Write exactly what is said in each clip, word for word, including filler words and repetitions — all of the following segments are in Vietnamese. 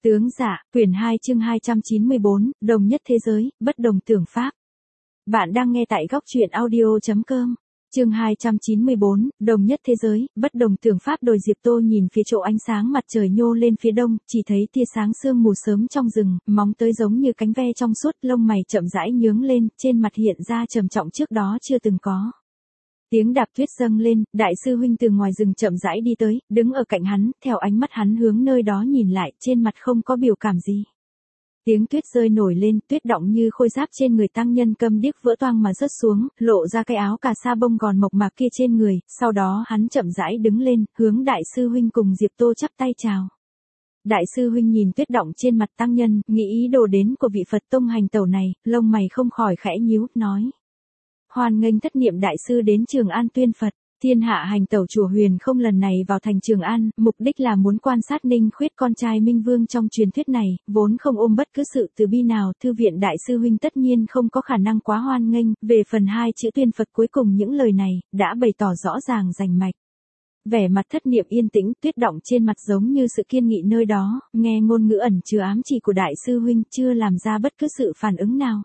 Tướng dạ, quyển hai chương hai trăm chín mươi bốn, đồng nhất thế giới, bất đồng tưởng pháp. Bạn đang nghe tại góc truyện audio chấm com. Chương hai trăm chín mươi bốn, đồng nhất thế giới, bất đồng tưởng pháp. Đồi Diệp Tô nhìn phía chỗ ánh sáng mặt trời nhô lên phía đông, chỉ thấy tia sáng sương mù sớm trong rừng, móng tới giống như cánh ve trong suốt, lông mày chậm rãi nhướng lên, trên mặt hiện ra trầm trọng trước đó chưa từng có. Tiếng đạp tuyết dâng lên, đại sư huynh từ ngoài rừng chậm rãi đi tới, đứng ở cạnh hắn, theo ánh mắt hắn hướng nơi đó nhìn lại, trên mặt không có biểu cảm gì. Tiếng tuyết rơi nổi lên, tuyết đọng như khôi giáp trên người tăng nhân câm điếc vỡ toang mà rớt xuống, lộ ra cái áo cà sa bông gòn mộc mạc kia trên người, sau đó hắn chậm rãi đứng lên, hướng đại sư huynh cùng Diệp Tô chắp tay chào. Đại sư huynh nhìn tuyết đọng trên mặt tăng nhân, nghĩ ý đồ đến của vị Phật tông hành tẩu này, lông mày không khỏi khẽ nhíu, nói. Hoan nghênh thất niệm đại sư đến Trường An tuyên Phật. Thiên hạ hành tẩu chùa Huyền Không lần này vào thành Trường An, mục đích là muốn quan sát Ninh Khuyết con trai Minh Vương trong truyền thuyết này, vốn không ôm bất cứ sự từ bi nào, thư viện đại sư huynh tất nhiên không có khả năng quá hoan nghênh. Về phần hai chữ tuyên Phật cuối cùng những lời này, đã bày tỏ rõ ràng rành mạch. Vẻ mặt thất niệm yên tĩnh, tuyết đọng trên mặt giống như sự kiên nghị nơi đó, nghe ngôn ngữ ẩn chứa ám chỉ của đại sư huynh, chưa làm ra bất cứ sự phản ứng nào.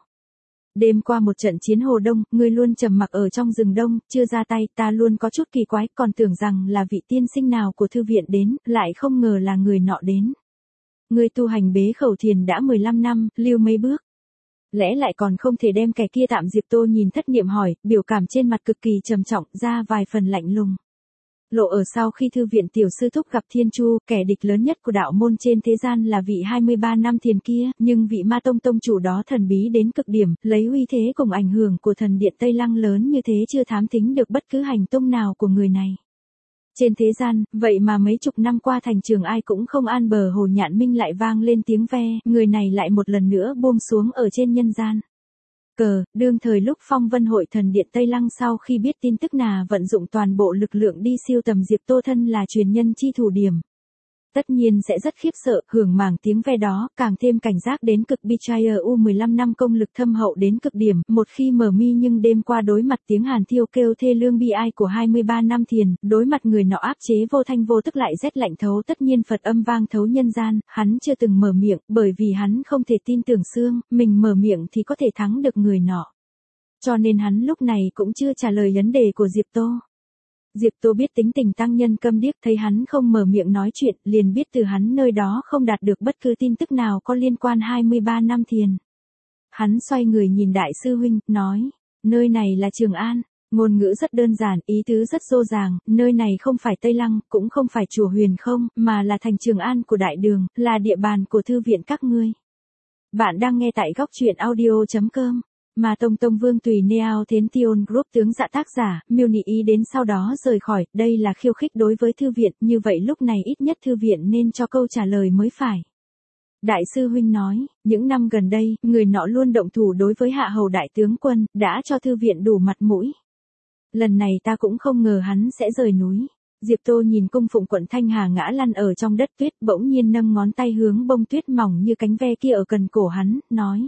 Đêm qua một trận chiến Hồ Đông, ngươi luôn trầm mặc ở trong rừng đông, chưa ra tay, ta luôn có chút kỳ quái, còn tưởng rằng là vị tiên sinh nào của thư viện đến, lại không ngờ là người nọ đến. Ngươi tu hành bế khẩu thiền đã mười lăm năm, lưu mấy bước. Lẽ lại còn không thể đem kẻ kia tạm. Diệp Tô nhìn thất niệm hỏi, biểu cảm trên mặt cực kỳ trầm trọng, ra vài phần lạnh lùng. Lộ ở sau khi thư viện tiểu sư thúc gặp Thiên Chu, kẻ địch lớn nhất của đạo môn trên thế gian là vị hai mươi ba năm thiền kia, nhưng vị ma tông tông chủ đó thần bí đến cực điểm, lấy uy thế cùng ảnh hưởng của thần điện Tây Lăng lớn như thế chưa thám thính được bất cứ hành tung nào của người này. Trên thế gian, vậy mà mấy chục năm qua thành Trường ai cũng không an bờ Hồ Nhạn Minh lại vang lên tiếng ve, người này lại một lần nữa buông xuống ở trên nhân gian. Cờ, đương thời lúc Phong Vân Hội thần điện Tây Lăng sau khi biết tin tức nà vận dụng toàn bộ lực lượng đi siêu tầm Diệp Tô thân là truyền nhân chi thủ điểm. Tất nhiên sẽ rất khiếp sợ, hưởng màng tiếng ve đó, càng thêm cảnh giác đến cực. Bichaya U mười lăm năm công lực thâm hậu đến cực điểm, một khi mở mi nhưng đêm qua đối mặt tiếng hàn thiêu kêu thê lương bi ai của hai mươi ba năm thiền, đối mặt người nọ áp chế vô thanh vô tức lại rét lạnh thấu, tất nhiên Phật âm vang thấu nhân gian, hắn chưa từng mở miệng, bởi vì hắn không thể tin tưởng xương, mình mở miệng thì có thể thắng được người nọ. Cho nên hắn lúc này cũng chưa trả lời vấn đề của Diệp Tô. Diệp Tô biết tính tình tăng nhân câm điếc, thấy hắn không mở miệng nói chuyện, liền biết từ hắn nơi đó không đạt được bất cứ tin tức nào có liên quan hai mươi ba năm thiền. Hắn xoay người nhìn đại sư huynh, nói, nơi này là Trường An, ngôn ngữ rất đơn giản, ý tứ rất dô dàng, nơi này không phải Tây Lăng, cũng không phải chùa Huyền Không, mà là thành Trường An của đại đường, là địa bàn của thư viện các ngươi. Bạn đang nghe tại góc truyện audio chấm com. Mà Tông Tông Vương Tùy Neo Thiến Tion Group tướng dạ tác giả, miêu nị ý đến sau đó rời khỏi, đây là khiêu khích đối với thư viện, như vậy lúc này ít nhất thư viện nên cho câu trả lời mới phải. Đại sư huynh nói, những năm gần đây, người nọ luôn động thủ đối với hạ hầu đại tướng quân, đã cho thư viện đủ mặt mũi. Lần này ta cũng không ngờ hắn sẽ rời núi. Diệp Tô nhìn cung phụng quận Thanh Hà ngã lăn ở trong đất tuyết, bỗng nhiên nâng ngón tay hướng bông tuyết mỏng như cánh ve kia ở cần cổ hắn, nói.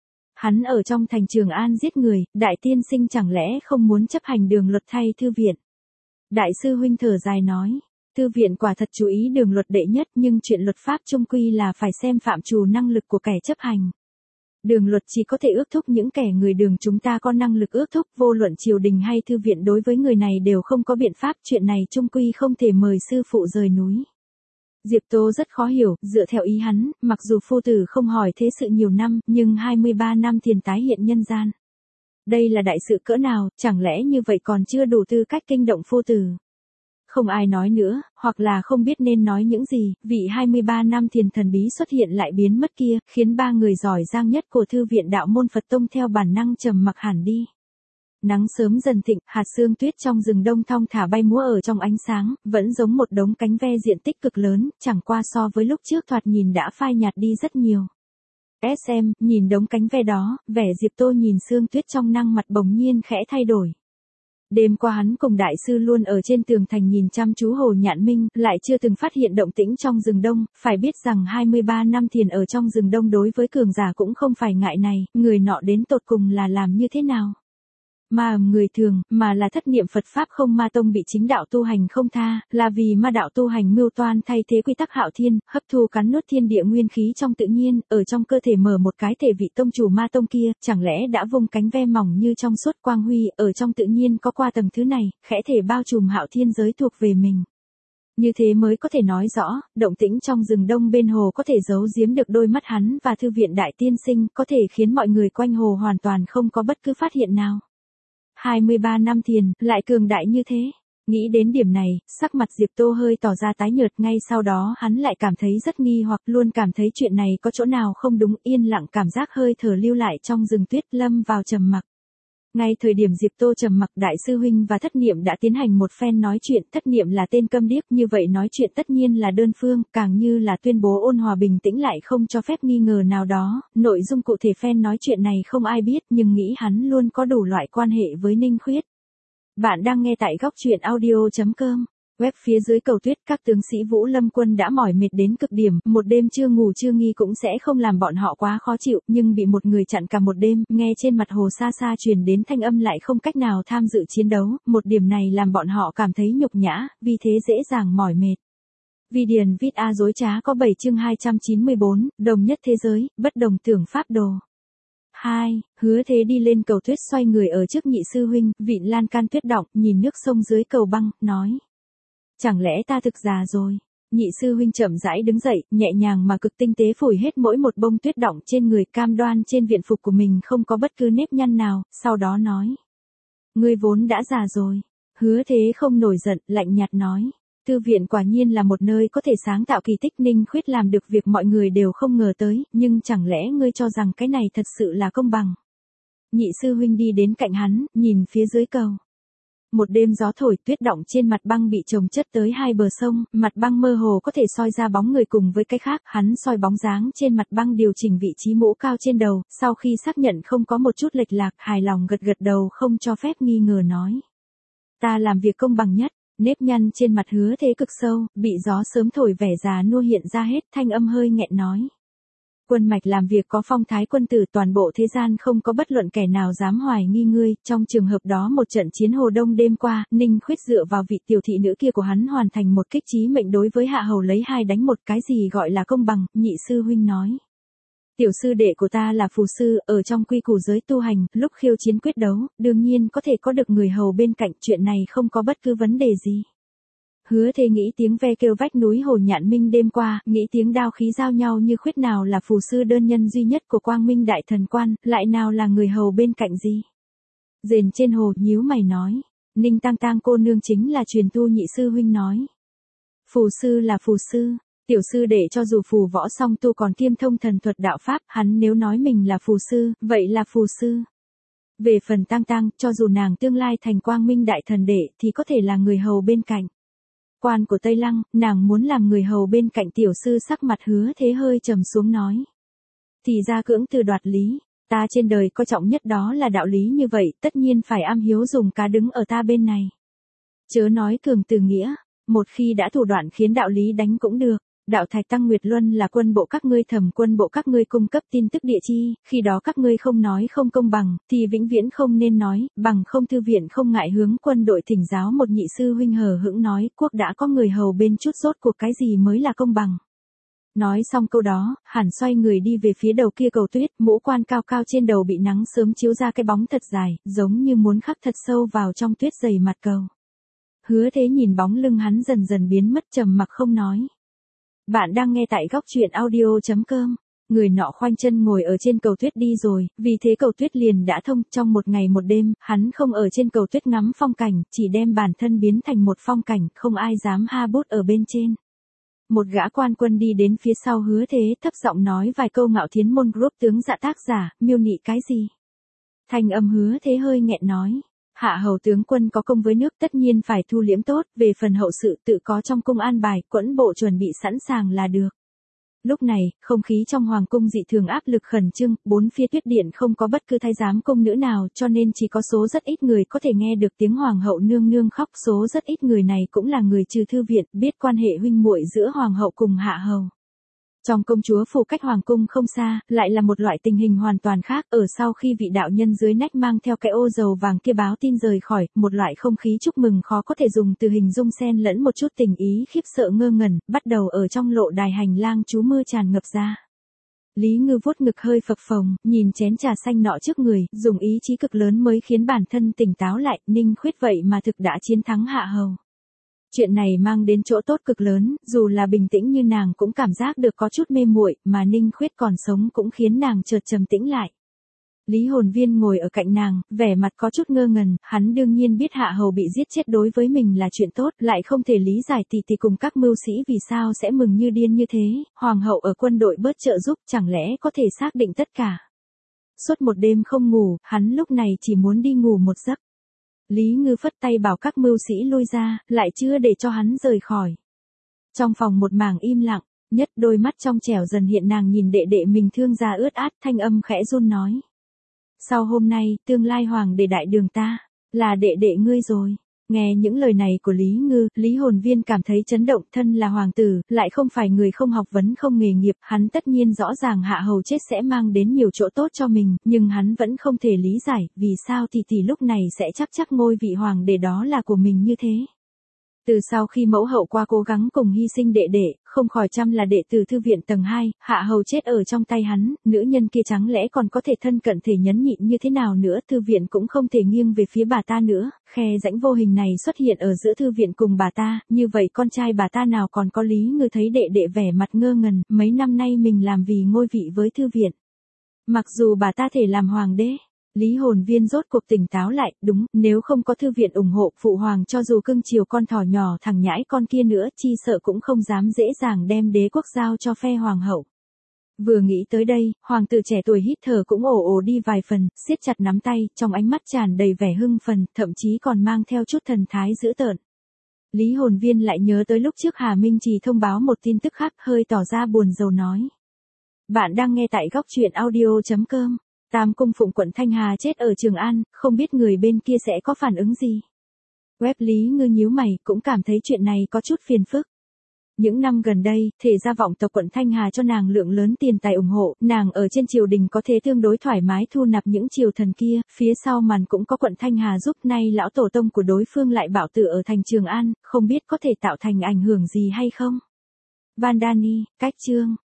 Hắn ở trong thành Trường An giết người, đại tiên sinh chẳng lẽ không muốn chấp hành đường luật thay thư viện. Đại sư huynh thở dài nói, thư viện quả thật chú ý đường luật đệ nhất, nhưng chuyện luật pháp chung quy là phải xem phạm trù năng lực của kẻ chấp hành. Đường luật chỉ có thể ước thúc những kẻ người đường chúng ta có năng lực ước thúc, vô luận triều đình hay thư viện đối với người này đều không có biện pháp, chuyện này chung quy không thể mời sư phụ rời núi. Diệp Tô rất khó hiểu, dựa theo ý hắn, mặc dù phu tử không hỏi thế sự nhiều năm, nhưng hai mươi ba năm thiền tái hiện nhân gian. Đây là đại sự cỡ nào, chẳng lẽ như vậy còn chưa đủ tư cách kinh động phu tử. Không ai nói nữa, hoặc là không biết nên nói những gì, vị hai mươi ba năm thiền thần bí xuất hiện lại biến mất kia, khiến ba người giỏi giang nhất của thư viện đạo môn Phật tông theo bản năng trầm mặc hẳn đi. Nắng sớm dần thịnh, hạt sương tuyết trong rừng đông thong thả bay múa ở trong ánh sáng, vẫn giống một đống cánh ve diện tích cực lớn, chẳng qua so với lúc trước thoạt nhìn đã phai nhạt đi rất nhiều. ét em, nhìn đống cánh ve đó, vẻ Diệp Tô nhìn sương tuyết trong năng mặt bỗng nhiên khẽ thay đổi. Đêm qua hắn cùng đại sư luôn ở trên tường thành nhìn chăm chú Hồ Nhạn Minh, lại chưa từng phát hiện động tĩnh trong rừng đông, phải biết rằng hai mươi ba năm thiền ở trong rừng đông đối với cường giả cũng không phải ngại này, người nọ đến tột cùng là làm như thế nào. Ma người thường, mà là thất niệm Phật Pháp không ma tông bị chính đạo tu hành không tha, là vì ma đạo tu hành mưu toan thay thế quy tắc hạo thiên, hấp thu cắn nuốt thiên địa nguyên khí trong tự nhiên, ở trong cơ thể mở một cái thể vị tông chủ ma tông kia, chẳng lẽ đã vung cánh ve mỏng như trong suốt quang huy, ở trong tự nhiên có qua tầng thứ này, khẽ thể bao trùm hạo thiên giới thuộc về mình. Như thế mới có thể nói rõ, động tĩnh trong rừng đông bên hồ có thể giấu giếm được đôi mắt hắn và thư viện đại tiên sinh, có thể khiến mọi người quanh hồ hoàn toàn không có bất cứ phát hiện nào. hai mươi ba năm thiền, lại cường đại như thế. Nghĩ đến điểm này, sắc mặt Diệp Tô hơi tỏ ra tái nhợt, ngay sau đó hắn lại cảm thấy rất nghi hoặc, luôn cảm thấy chuyện này có chỗ nào không đúng, yên lặng cảm giác hơi thở lưu lại trong rừng tuyết, lâm vào trầm mặc. Ngay thời điểm Diệp Tô trầm mặc, đại sư huynh và thất niệm đã tiến hành một phen nói chuyện, thất niệm là tên câm điếc, như vậy nói chuyện tất nhiên là đơn phương, càng như là tuyên bố ôn hòa bình tĩnh lại không cho phép nghi ngờ nào đó, nội dung cụ thể phen nói chuyện này không ai biết, nhưng nghĩ hắn luôn có đủ loại quan hệ với Ninh Khuyết. Bạn đang nghe tại góc truyện audio chấm com. Web phía dưới cầu tuyết, các tướng sĩ Vũ Lâm quân đã mỏi mệt đến cực điểm, một đêm chưa ngủ chưa nghi cũng sẽ không làm bọn họ quá khó chịu, nhưng bị một người chặn cả một đêm, nghe trên mặt hồ xa xa truyền đến thanh âm lại không cách nào tham dự chiến đấu, một điểm này làm bọn họ cảm thấy nhục nhã, vì thế dễ dàng mỏi mệt. Vi điền viết A dối trá có bảy chương hai trăm chín mươi bốn, đồng nhất thế giới, bất đồng tưởng pháp đồ. hai. Hứa Thế đi lên cầu tuyết xoay người ở trước nhị sư huynh, vịn lan can tuyết động, nhìn nước sông dưới cầu băng, nói. Chẳng lẽ ta thực già rồi? Nhị sư huynh chậm rãi đứng dậy, nhẹ nhàng mà cực tinh tế phủi hết mỗi một bông tuyết đọng trên người, cam đoan trên viện phục của mình không có bất cứ nếp nhăn nào, sau đó nói. Ngươi vốn đã già rồi. Hứa Thế không nổi giận, lạnh nhạt nói. Thư viện quả nhiên là một nơi có thể sáng tạo kỳ tích, Ninh Khuyết làm được việc mọi người đều không ngờ tới, nhưng chẳng lẽ ngươi cho rằng cái này thật sự là công bằng? Nhị sư huynh đi đến cạnh hắn, nhìn phía dưới cầu. Một đêm gió thổi, tuyết đọng trên mặt băng bị chồng chất tới hai bờ sông, mặt băng mơ hồ có thể soi ra bóng người cùng với cái khác, hắn soi bóng dáng trên mặt băng điều chỉnh vị trí mũ cao trên đầu, sau khi xác nhận không có một chút lệch lạc, hài lòng gật gật đầu không cho phép nghi ngờ nói. Ta làm việc công bằng nhất. Nếp nhăn trên mặt Hứa Thế cực sâu, bị gió sớm thổi vẻ già nua hiện ra hết, thanh âm hơi nghẹn nói. Quân mạch làm việc có phong thái quân tử, toàn bộ thế gian không có bất luận kẻ nào dám hoài nghi ngươi, trong trường hợp đó một trận chiến Hồ Đông đêm qua, Ninh Khuyết dựa vào vị tiểu thị nữ kia của hắn hoàn thành một kích chí mệnh đối với hạ hầu lấy hai đánh một, cái gì gọi là công bằng, nhị sư huynh nói. Tiểu sư đệ của ta là phù sư, ở trong quy củ giới tu hành, lúc khiêu chiến quyết đấu, đương nhiên có thể có được người hầu bên cạnh, chuyện này không có bất cứ vấn đề gì. Hứa Thế nghĩ tiếng ve kêu vách núi Hồ Nhạn Minh đêm qua, nghĩ tiếng đao khí giao nhau như Khuyết nào là phù sư đơn nhân duy nhất của Quang Minh Đại Thần Quan, lại nào là người hầu bên cạnh gì. Rền trên hồ, nhíu mày nói, Ninh Tang Tang cô nương chính là truyền tu nhị sư huynh nói. Phù sư là phù sư. Tiểu sư đệ cho dù phù võ song tu còn kiêm thông thần thuật đạo pháp, hắn nếu nói mình là phù sư, vậy là phù sư. Về phần Tang Tang, cho dù nàng tương lai thành Quang Minh Đại Thần đệ thì có thể là người hầu bên cạnh. Quan của Tây Lăng, nàng muốn làm người hầu bên cạnh tiểu sư, sắc mặt Hứa Thế hơi trầm xuống nói. Thì ra cưỡng từ đoạt lý, ta trên đời coi trọng nhất đó là đạo lý, như vậy, tất nhiên phải am hiếu dùng cá đứng ở ta bên này. Chớ nói cường từ nghĩa, một khi đã thủ đoạn khiến đạo lý đánh cũng được. Đạo Thạch Tăng Nguyệt Luân là quân bộ các ngươi, thẩm quân bộ các ngươi cung cấp tin tức địa chi, khi đó các ngươi không nói không công bằng, thì vĩnh viễn không nên nói, bằng không thư viện không ngại hướng quân đội thỉnh giáo. Một nhị sư huynh hờ hững nói, quốc đã có người hầu bên chút, rốt cuộc cái gì mới là công bằng. Nói xong câu đó, hẳn xoay người đi về phía đầu kia cầu tuyết, mũ quan cao cao trên đầu bị nắng sớm chiếu ra cái bóng thật dài, giống như muốn khắc thật sâu vào trong tuyết dày mặt cầu. Hứa Thế nhìn bóng lưng hắn dần dần biến mất, trầm mặc không nói. Bạn đang nghe tại góc truyện audio chấm com. Người nọ khoanh chân ngồi ở trên cầu tuyết đi rồi, vì thế cầu tuyết liền đã thông. Trong một ngày một đêm, hắn không ở trên cầu tuyết ngắm phong cảnh, chỉ đem bản thân biến thành một phong cảnh, không ai dám ha bút ở bên trên. Một gã quan quân đi đến phía sau Hứa Thế, thấp giọng nói vài câu. Ngạo Thiến Môn Group tướng dạ tác giả, miêu nị cái gì? Thanh âm Hứa Thế hơi nghẹn nói. Hạ hầu tướng quân có công với nước, tất nhiên phải thu liễm tốt, về phần hậu sự tự có trong cung an bài, quẫn bộ chuẩn bị sẵn sàng là được. Lúc này, không khí trong hoàng cung dị thường áp lực khẩn trương, bốn phía tuyết điện không có bất cứ thái giám cung nữ nào, cho nên chỉ có số rất ít người có thể nghe được tiếng hoàng hậu nương nương khóc, số rất ít người này cũng là người trừ thư viện, biết quan hệ huynh muội giữa hoàng hậu cùng hạ hầu. Trong công chúa phủ cách hoàng cung không xa, lại là một loại tình hình hoàn toàn khác, ở sau khi vị đạo nhân dưới nách mang theo cái ô dầu vàng kia báo tin rời khỏi, một loại không khí chúc mừng khó có thể dùng từ hình dung xen lẫn một chút tình ý khiếp sợ ngơ ngẩn, bắt đầu ở trong lộ đài hành lang trú mưa tràn ngập ra. Lý Ngư vuốt ngực hơi phập phồng, nhìn chén trà xanh nọ trước người, dùng ý chí cực lớn mới khiến bản thân tỉnh táo lại, Ninh Khuyết vậy mà thực đã chiến thắng Hạ Hầu. Chuyện này mang đến chỗ tốt cực lớn, dù là bình tĩnh như nàng cũng cảm giác được có chút mê muội, mà Ninh Khuyết còn sống cũng khiến nàng chợt trầm tĩnh lại. Lý Hồn Viên ngồi ở cạnh nàng, vẻ mặt có chút ngơ ngẩn, hắn đương nhiên biết Hạ Hầu bị giết chết đối với mình là chuyện tốt, lại không thể lý giải tỷ tỷ cùng các mưu sĩ vì sao sẽ mừng như điên như thế, hoàng hậu ở quân đội bớt trợ giúp chẳng lẽ có thể xác định tất cả. Suốt một đêm không ngủ, hắn lúc này chỉ muốn đi ngủ một giấc. Lý Ngư phất tay bảo các mưu sĩ lui ra, lại chưa để cho hắn rời khỏi. Trong phòng một mảng im lặng, nhất đôi mắt trong trẻo dần hiện nàng nhìn đệ đệ mình thương ra ướt át, thanh âm khẽ run nói. Sau hôm nay, tương lai hoàng đệ đại đường ta, là đệ đệ ngươi rồi. Nghe những lời này của Lý Ngư, Lý Hồn Viên cảm thấy chấn động, thân là hoàng tử, lại không phải người không học vấn không nghề nghiệp, hắn tất nhiên rõ ràng Hạ Hầu chết sẽ mang đến nhiều chỗ tốt cho mình, nhưng hắn vẫn không thể lý giải, vì sao tỷ tỷ lúc này sẽ chắc chắc ngôi vị hoàng đệ đó là của mình như thế. Từ sau khi mẫu hậu qua cố gắng cùng hy sinh đệ đệ, không khỏi chăm là đệ tử thư viện tầng hai, Hạ Hầu chết ở trong tay hắn, nữ nhân kia chẳng lẽ còn có thể thân cận thể nhẫn nhịn như thế nào nữa, thư viện cũng không thể nghiêng về phía bà ta nữa, khe rãnh vô hình này xuất hiện ở giữa thư viện cùng bà ta, như vậy con trai bà ta nào còn có Lý Ngư thấy đệ đệ vẻ mặt ngơ ngẩn, mấy năm nay mình làm vì ngôi vị với thư viện. Mặc dù bà ta thể làm hoàng đế. Lý Hồn Viên rốt cuộc tỉnh táo lại, đúng, nếu không có thư viện ủng hộ, phụ hoàng cho dù cưng chiều con thỏ nhỏ thằng nhãi con kia nữa, chi sợ cũng không dám dễ dàng đem đế quốc giao cho phe hoàng hậu. Vừa nghĩ tới đây, hoàng tử trẻ tuổi hít thở cũng ồ ồ đi vài phần, siết chặt nắm tay, trong ánh mắt tràn đầy vẻ hưng phấn, thậm chí còn mang theo chút thần thái dữ tợn. Lý Hồn Viên lại nhớ tới lúc trước Hà Minh Trì thông báo một tin tức khác, hơi tỏ ra buồn rầu nói. Bạn đang nghe tại góc truyện audio chấm com. Tam cung phụng quận Thanh Hà chết ở Trường An, không biết người bên kia sẽ có phản ứng gì. Web Lý Ngư nhíu mày, cũng cảm thấy chuyện này có chút phiền phức. Những năm gần đây, thể gia vọng tộc quận Thanh Hà cho nàng lượng lớn tiền tài ủng hộ, nàng ở trên triều đình có thể tương đối thoải mái thu nạp những triều thần kia, phía sau màn cũng có quận Thanh Hà giúp, nay lão tổ tông của đối phương lại bảo tự ở thành Trường An, không biết có thể tạo thành ảnh hưởng gì hay không. Vandani, cách chương.